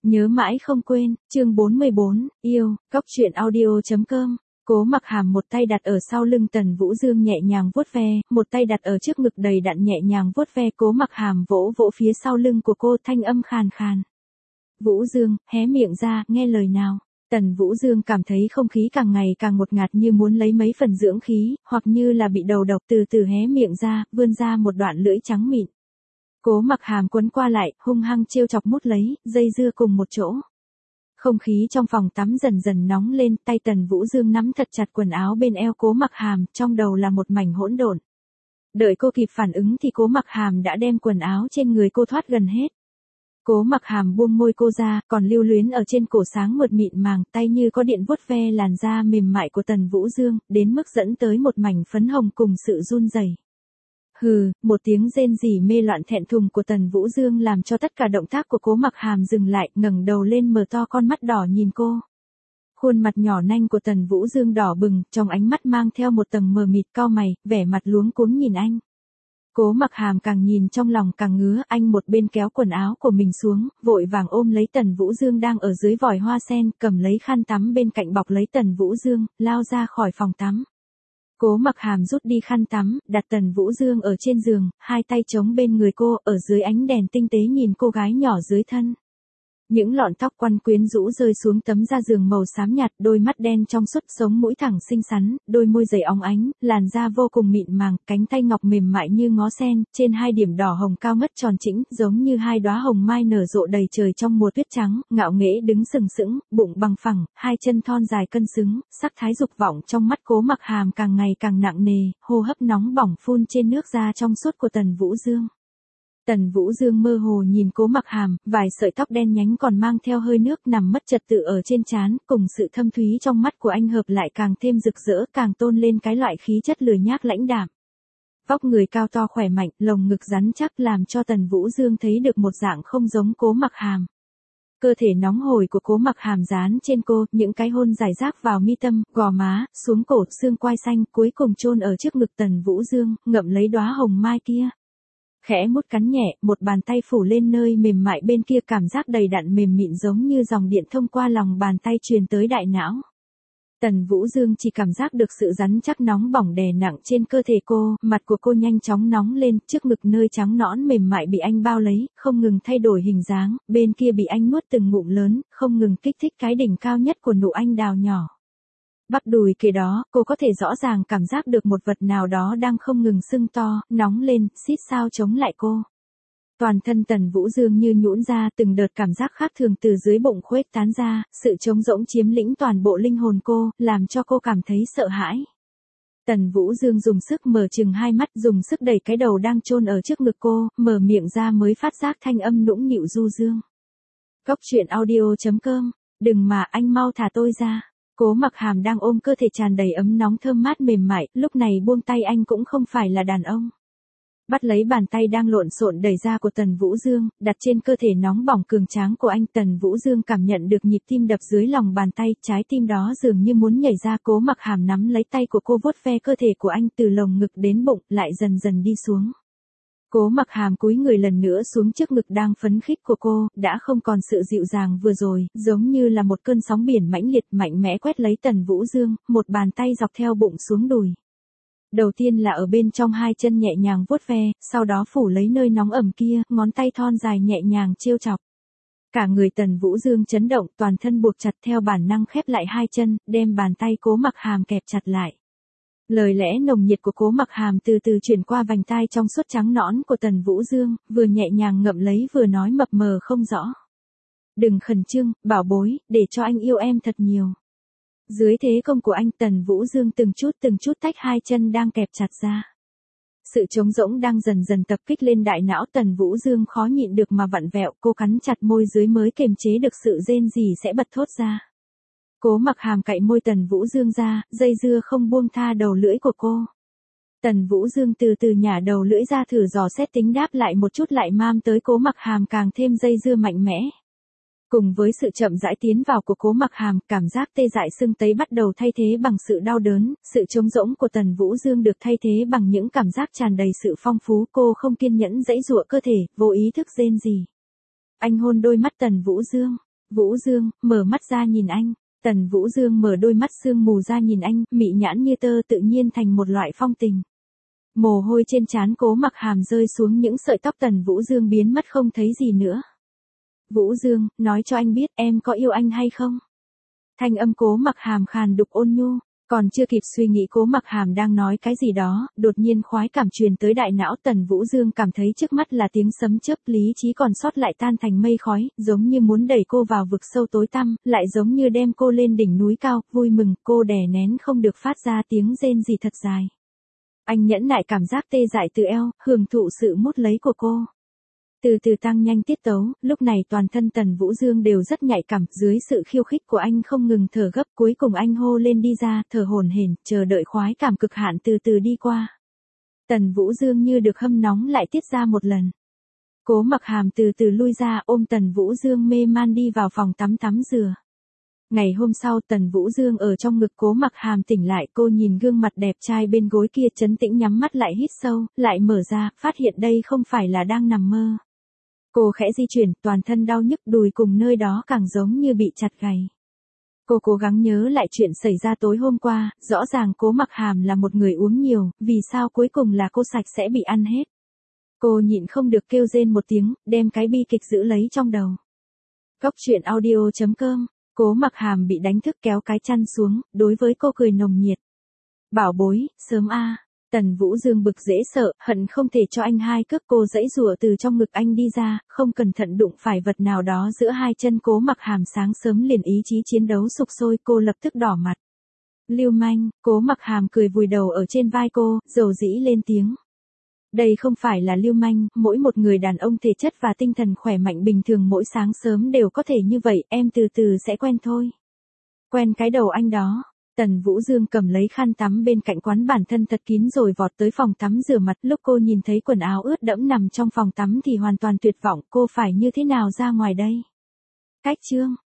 Nhớ mãi không quên, chương 44, yêu, góc truyện audio.com. Cố Mặc Hàm một tay đặt ở sau lưng Tần Vũ Dương nhẹ nhàng vuốt ve, một tay đặt ở trước ngực đầy đặn nhẹ nhàng vuốt ve. Cố Mặc Hàm vỗ vỗ phía sau lưng của cô, thanh âm khàn khàn. Vũ Dương, hé miệng ra, nghe lời nào. Tần Vũ Dương cảm thấy không khí càng ngày càng ngột ngạt, như muốn lấy mấy phần dưỡng khí, hoặc như là bị đầu độc, từ từ hé miệng ra, vươn ra một đoạn lưỡi trắng mịn. Cố Mặc Hàm quấn qua lại, hung hăng trêu chọc mút lấy, dây dưa cùng một chỗ. Không khí trong phòng tắm dần dần nóng lên, tay Tần Vũ Dương nắm thật chặt quần áo bên eo Cố Mặc Hàm, trong đầu là một mảnh hỗn độn. Đợi cô kịp phản ứng thì Cố Mặc Hàm đã đem quần áo trên người cô thoát gần hết. Cố Mặc Hàm buông môi cô ra, còn lưu luyến ở trên cổ sáng mượt mịn màng, tay như có điện vuốt ve làn da mềm mại của Tần Vũ Dương, đến mức dẫn tới một mảnh phấn hồng cùng sự run rẩy. Hừ, một tiếng rên rỉ mê loạn thẹn thùng của Tần Vũ Dương làm cho tất cả động tác của Cố Mặc Hàm dừng lại, ngẩng đầu lên mở to con mắt đỏ nhìn cô. Khuôn mặt nhỏ nanh của Tần Vũ Dương đỏ bừng, trong ánh mắt mang theo một tầng mờ mịt, cau mày, vẻ mặt luống cuống nhìn anh. Cố Mặc Hàm càng nhìn trong lòng càng ngứa, anh một bên kéo quần áo của mình xuống, vội vàng ôm lấy Tần Vũ Dương đang ở dưới vòi hoa sen, cầm lấy khăn tắm bên cạnh bọc lấy Tần Vũ Dương, lao ra khỏi phòng tắm. Cố Mặc Hàm rút đi khăn tắm, đặt Tần Vũ Dương ở trên giường, hai tay chống bên người cô, ở dưới ánh đèn tinh tế nhìn cô gái nhỏ dưới thân. Những lọn tóc quăn quyến rũ rơi xuống tấm da giường màu xám nhạt, đôi mắt đen trong suốt, sống mũi thẳng xinh xắn, đôi môi dày óng ánh, làn da vô cùng mịn màng, cánh tay ngọc mềm mại như ngó sen, trên hai điểm đỏ hồng cao ngất tròn chỉnh, giống như hai đóa hồng mai nở rộ đầy trời trong mùa tuyết trắng, ngạo nghễ đứng sừng sững, bụng bằng phẳng, hai chân thon dài cân xứng, sắc thái dục vọng trong mắt Cố Mặc Hàm càng ngày càng nặng nề, hô hấp nóng bỏng phun trên nước da trong suốt của Tần Vũ Dương. Tần Vũ Dương mơ hồ nhìn Cố Mặc Hàm, vài sợi tóc đen nhánh còn mang theo hơi nước nằm mất trật tự ở trên trán, cùng sự thâm thúy trong mắt của anh hợp lại càng thêm rực rỡ, càng tôn lên cái loại khí chất lười nhác lãnh đạm. Vóc người cao to khỏe mạnh, lồng ngực rắn chắc làm cho Tần Vũ Dương thấy được một dạng không giống Cố Mặc Hàm. Cơ thể nóng hổi của Cố Mặc Hàm dán trên cô, những cái hôn rải rác vào mi tâm, gò má, xuống cổ, xương quai xanh, cuối cùng chôn ở trước ngực Tần Vũ Dương, ngậm lấy đóa hồng mai kia. Khẽ mút cắn nhẹ, một bàn tay phủ lên nơi mềm mại bên kia, cảm giác đầy đặn mềm mịn giống như dòng điện thông qua lòng bàn tay truyền tới đại não. Tần Vũ Dương chỉ cảm giác được sự rắn chắc nóng bỏng đè nặng trên cơ thể cô, mặt của cô nhanh chóng nóng lên, trước ngực nơi trắng nõn mềm mại bị anh bao lấy, không ngừng thay đổi hình dáng, bên kia bị anh nuốt từng ngụm lớn, không ngừng kích thích cái đỉnh cao nhất của nụ anh đào nhỏ. Bắp đùi kia đó, cô có thể rõ ràng cảm giác được một vật nào đó đang không ngừng sưng to, nóng lên, xít sao chống lại cô. Toàn thân Tần Vũ Dương như nhũn ra, từng đợt cảm giác khác thường từ dưới bụng khuếch tán ra, sự trống rỗng chiếm lĩnh toàn bộ linh hồn cô, làm cho cô cảm thấy sợ hãi. Tần Vũ Dương dùng sức mở chừng hai mắt, dùng sức đẩy cái đầu đang chôn ở trước ngực cô, mở miệng ra mới phát giác thanh âm nũng nịu du dương. Góc truyện audio.com, đừng mà, anh mau thả tôi ra. Cố Mặc Hàm đang ôm cơ thể tràn đầy ấm nóng thơm mát mềm mại, lúc này buông tay anh cũng không phải là đàn ông. Bắt lấy bàn tay đang lộn xộn đẩy ra của Tần Vũ Dương, đặt trên cơ thể nóng bỏng cường tráng của anh. Tần Vũ Dương cảm nhận được nhịp tim đập dưới lòng bàn tay, trái tim đó dường như muốn nhảy ra. Cố Mặc Hàm nắm lấy tay của cô vuốt ve cơ thể của anh từ lồng ngực đến bụng, lại dần dần đi xuống. Cố Mặc Hàm cúi người lần nữa xuống trước ngực đang phấn khích của cô, đã không còn sự dịu dàng vừa rồi, giống như là một cơn sóng biển mãnh liệt mạnh mẽ quét lấy Tần Vũ Dương, một bàn tay dọc theo bụng xuống đùi. Đầu tiên là ở bên trong hai chân nhẹ nhàng vuốt ve, sau đó phủ lấy nơi nóng ẩm kia, ngón tay thon dài nhẹ nhàng trêu chọc. Cả người Tần Vũ Dương chấn động, toàn thân buộc chặt, theo bản năng khép lại hai chân, đem bàn tay Cố Mặc Hàm kẹp chặt lại. Lời lẽ nồng nhiệt của Cố Mặc Hàm từ từ chuyển qua vành tai trong suốt trắng nõn của Tần Vũ Dương, vừa nhẹ nhàng ngậm lấy vừa nói mập mờ không rõ. Đừng khẩn trương, bảo bối, để cho anh yêu em thật nhiều. Dưới thế công của anh, Tần Vũ Dương từng chút tách hai chân đang kẹp chặt ra. Sự trống rỗng đang dần dần tập kích lên đại não Tần Vũ Dương khó nhịn được mà vặn vẹo, cô cắn chặt môi dưới mới kiềm chế được sự rên rỉ sẽ bật thốt ra. Cố Mặc Hàm cạy môi Tần Vũ Dương ra, dây dưa không buông tha đầu lưỡi của cô. Tần Vũ Dương từ từ nhả đầu lưỡi ra thử dò xét tính đáp lại một chút, lại mam tới Cố Mặc Hàm càng thêm dây dưa mạnh mẽ. Cùng với sự chậm rãi tiến vào của Cố Mặc Hàm, cảm giác tê dại sưng tấy bắt đầu thay thế bằng sự đau đớn, sự trống rỗng của Tần Vũ Dương được thay thế bằng những cảm giác tràn đầy sự phong phú. Cô không kiên nhẫn giãy giụa cơ thể, vô ý thức rên rỉ. Anh hôn đôi mắt Tần Vũ Dương. Vũ Dương, mở mắt ra nhìn anh. Tần Vũ Dương mở đôi mắt sương mù ra nhìn anh, mị nhãn như tơ tự nhiên thành một loại phong tình. Mồ hôi trên trán Cố Mặc Hàm rơi xuống những sợi tóc Tần Vũ Dương biến mất không thấy gì nữa. Vũ Dương, nói cho anh biết em có yêu anh hay không? Thanh âm Cố Mặc Hàm khàn đục ôn nhu, còn chưa kịp suy nghĩ Cố Mặc Hàm đang nói cái gì đó, đột nhiên khoái cảm truyền tới đại não Tần Vũ Dương cảm thấy trước mắt là tiếng sấm chớp, lý trí còn sót lại tan thành mây khói, giống như muốn đẩy cô vào vực sâu tối tăm, lại giống như đem cô lên đỉnh núi cao, vui mừng, cô đè nén không được phát ra tiếng rên gì thật dài. Anh nhẫn nại cảm giác tê dại từ eo, hưởng thụ sự mút lấy của cô. Từ từ tăng nhanh tiết tấu, lúc này toàn thân Tần Vũ Dương đều rất nhạy cảm, dưới sự khiêu khích của anh không ngừng thở gấp, cuối cùng anh hô lên đi ra, thở hổn hển, chờ đợi khoái cảm cực hạn từ từ đi qua. Tần Vũ Dương như được hâm nóng lại tiết ra một lần. Cố Mặc Hàm từ từ lui ra, ôm Tần Vũ Dương mê man đi vào phòng tắm rửa. Ngày hôm sau Tần Vũ Dương ở trong ngực Cố Mặc Hàm tỉnh lại, cô nhìn gương mặt đẹp trai bên gối kia trấn tĩnh nhắm mắt lại hít sâu, lại mở ra, phát hiện đây không phải là đang nằm mơ. Cô khẽ di chuyển, toàn thân đau nhức, đùi cùng nơi đó càng giống như bị chặt gầy. Cô cố gắng nhớ lại chuyện xảy ra tối hôm qua, rõ ràng Cố Mặc Hàm là một người uống nhiều, vì sao cuối cùng là cô sạch sẽ bị ăn hết. Cô nhịn không được kêu rên một tiếng, đem cái bi kịch giữ lấy trong đầu. Cóc truyện audio.com. Cố Mặc Hàm bị đánh thức kéo cái chăn xuống, đối với cô cười nồng nhiệt. Bảo bối, sớm a. Tần Vũ Dương bực dễ sợ, hận không thể cho anh hai cước, cô giãy giụa từ trong ngực anh đi ra, không cẩn thận đụng phải vật nào đó giữa hai chân Cố Mặc Hàm sáng sớm liền ý chí chiến đấu sục sôi, cô lập tức đỏ mặt. Lưu manh, Cố Mặc Hàm cười vùi đầu ở trên vai cô, dầu dĩ lên tiếng. Đây không phải là lưu manh, mỗi một người đàn ông thể chất và tinh thần khỏe mạnh bình thường mỗi sáng sớm đều có thể như vậy, em từ từ sẽ quen thôi. Quen cái đầu anh đó. Tần Vũ Dương cầm lấy khăn tắm bên cạnh quán bản thân thật kín rồi vọt tới phòng tắm rửa mặt, lúc cô nhìn thấy quần áo ướt đẫm nằm trong phòng tắm thì hoàn toàn tuyệt vọng, cô phải như thế nào ra ngoài đây? Cách chương